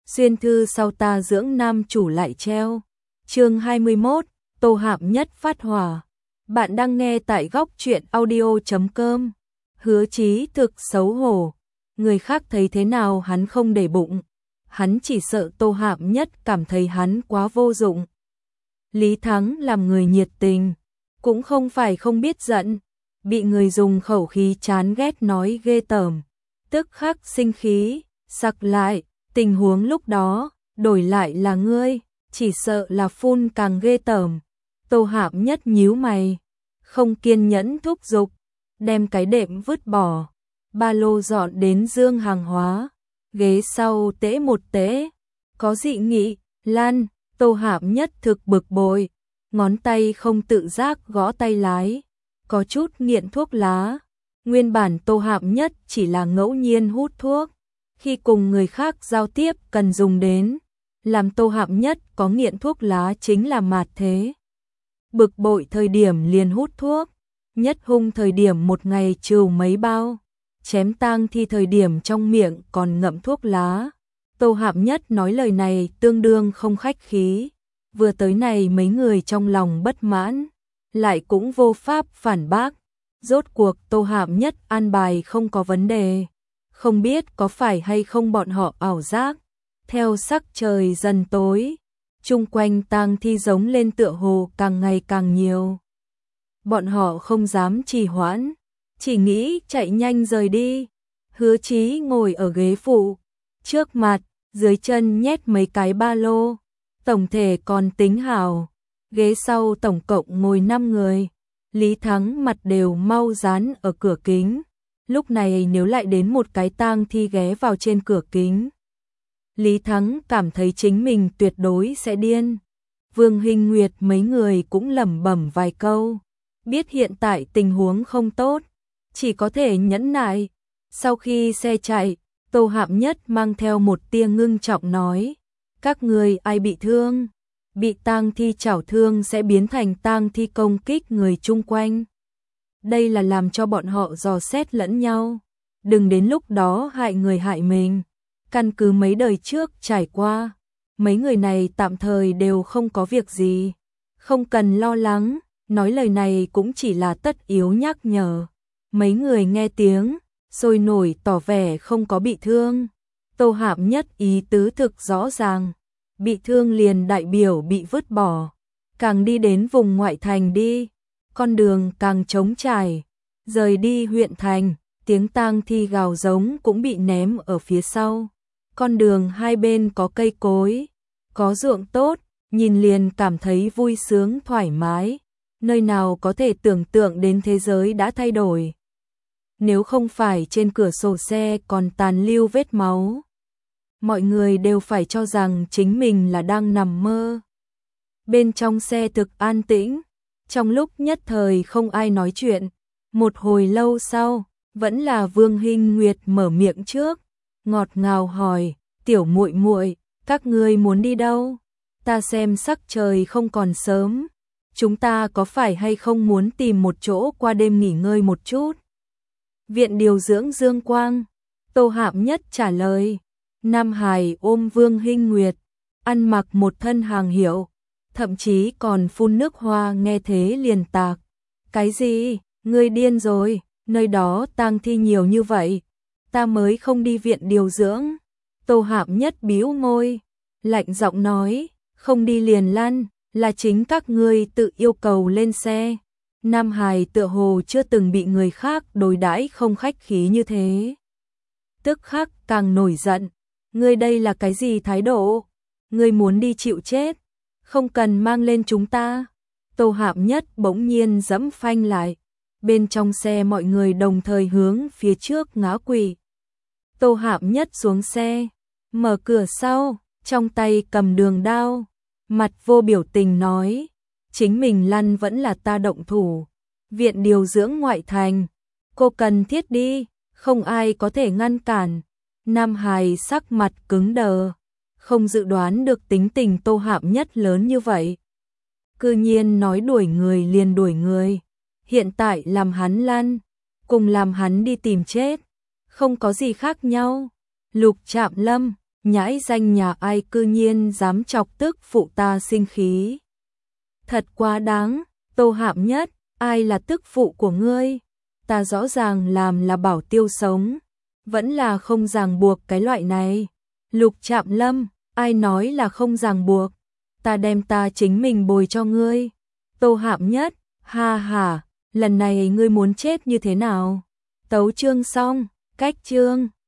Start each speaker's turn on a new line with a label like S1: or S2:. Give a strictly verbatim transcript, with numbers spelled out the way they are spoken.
S1: Xuyên thư sau ta dưỡng nam chủ lại treo. Chương hai mươi mốt, Tô Hạp Nhất phát hỏa. Bạn đang nghe tại góc truyện audio chấm com. Hứa Chí thực xấu hổ, người khác thấy thế nào hắn không để bụng, hắn chỉ sợ Tô Hạp Nhất cảm thấy hắn quá vô dụng. Lý Thắng làm người nhiệt tình, cũng không phải không biết giận, bị người dùng khẩu khí chán ghét nói ghê tởm, tức khắc sinh khí, sặc lại, tình huống lúc đó, đổi lại là ngươi, chỉ sợ là phun càng ghê tởm. Tô Hạp Nhất nhíu mày, không kiên nhẫn thúc giục, đem cái đệm vứt bỏ, ba lô dọn đến dương hàng hóa, ghế sau tễ một tễ, có dị nghị, Lan. Tô Hạp Nhất thực bực bội, ngón tay không tự giác gõ tay lái, có chút nghiện thuốc lá. Nguyên bản Tô Hạp Nhất chỉ là ngẫu nhiên hút thuốc, khi cùng người khác giao tiếp cần dùng đến, làm Tô Hạp Nhất có nghiện thuốc lá chính là mạt thế. Bực bội thời điểm liền hút thuốc, nhất hung thời điểm một ngày trừ mấy bao, chém tang thi thời điểm trong miệng còn ngậm thuốc lá. Tô Hạp Nhất nói lời này tương đương không khách khí, vừa tới này mấy người trong lòng bất mãn, lại cũng vô pháp phản bác. Rốt cuộc Tô Hạp Nhất an bài không có vấn đề, không biết có phải hay không bọn họ ảo giác. Theo sắc trời dần tối, chung quanh tang thi giống lên tựa hồ càng ngày càng nhiều. Bọn họ không dám trì hoãn, chỉ nghĩ chạy nhanh rời đi. Hứa Chí ngồi ở ghế phụ, trước mặt, dưới chân nhét mấy cái ba lô, tổng thể còn tính hảo. Ghế sau tổng cộng ngồi năm người, Lý Thắng mặt đều mau dán ở cửa kính. Lúc này nếu lại đến một cái tang thi ghé vào trên cửa kính, Lý Thắng cảm thấy chính mình tuyệt đối sẽ điên. Vương Hinh Nguyệt mấy người cũng lẩm bẩm vài câu, biết hiện tại tình huống không tốt, chỉ có thể nhẫn nại. Sau khi xe chạy, Tô Hạp Nhất mang theo một tia ngưng trọng nói, các người ai bị thương? Bị tang thi chảo thương sẽ biến thành tang thi công kích người chung quanh. Đây là làm cho bọn họ dò xét lẫn nhau, đừng đến lúc đó hại người hại mình. Căn cứ mấy đời trước trải qua, mấy người này tạm thời đều không có việc gì, không cần lo lắng. Nói lời này cũng chỉ là tất yếu nhắc nhở. Mấy người nghe tiếng, sôi nổi tỏ vẻ không có bị thương. Tô Hạp Nhất ý tứ thực rõ ràng, bị thương liền đại biểu bị vứt bỏ, càng đi đến vùng ngoại thành đi, con đường càng trống trải, rời đi huyện thành, tiếng tang thi gào giống cũng bị ném ở phía sau. Con đường hai bên có cây cối, có ruộng tốt, nhìn liền cảm thấy vui sướng thoải mái, nơi nào có thể tưởng tượng đến thế giới đã thay đổi. Nếu không phải trên cửa sổ xe còn tàn lưu vết máu, mọi người đều phải cho rằng chính mình là đang nằm mơ. Bên trong xe thực an tĩnh, trong lúc nhất thời không ai nói chuyện. Một hồi lâu sau, vẫn là Vương Hinh Nguyệt mở miệng trước, ngọt ngào hỏi, tiểu muội muội, các ngươi muốn đi đâu? Ta xem sắc trời không còn sớm, chúng ta có phải hay không muốn tìm một chỗ qua đêm nghỉ ngơi một chút? Viện điều dưỡng Dương Quang, Tô Hạp Nhất trả lời. Nam Hải ôm Vương Hinh Nguyệt, ăn mặc một thân hàng hiệu, thậm chí còn phun nước hoa, nghe thế liền tạc. Cái gì? Ngươi điên rồi, nơi đó tang thi nhiều như vậy, ta mới không đi viện điều dưỡng. Tô Hạp Nhất bĩu môi, lạnh giọng nói, không đi liền lăn, là chính các ngươi tự yêu cầu lên xe. Nam Hải tựa hồ chưa từng bị người khác đối đãi không khách khí như thế, tức khắc càng nổi giận. Ngươi đây là cái gì thái độ? Ngươi muốn đi chịu chết, không cần mang lên chúng ta. Tô Hạp Nhất bỗng nhiên giẫm phanh lại, bên trong xe mọi người đồng thời hướng phía trước ngã quỵ. Tô Hạp Nhất xuống xe, mở cửa sau, trong tay cầm đường đao, mặt vô biểu tình nói, chính mình lăn vẫn là ta động thủ. Viện điều dưỡng ngoại thành, cô cần thiết đi, không ai có thể ngăn cản. Nam Hải sắc mặt cứng đờ, không dự đoán được tính tình Tô Hạp Nhất lớn như vậy. Cư nhiên nói đuổi người liền đuổi người, hiện tại làm hắn lăn, cùng làm hắn đi tìm chết, không có gì khác nhau. Lục Trạm Lâm, nhãi danh nhà ai cư nhiên dám chọc tức phụ ta sinh khí. Thật quá đáng, Tô Hạm Nhất, ai là tức phụ của ngươi? Ta rõ ràng làm là bảo tiêu sống, vẫn là không ràng buộc cái loại này. Lục Trạm Lâm, ai nói là không ràng buộc, ta đem ta chính mình bồi cho ngươi. Tô Hạm Nhất, ha ha, lần này ngươi muốn chết như thế nào? Tấu chương xong, cách chương.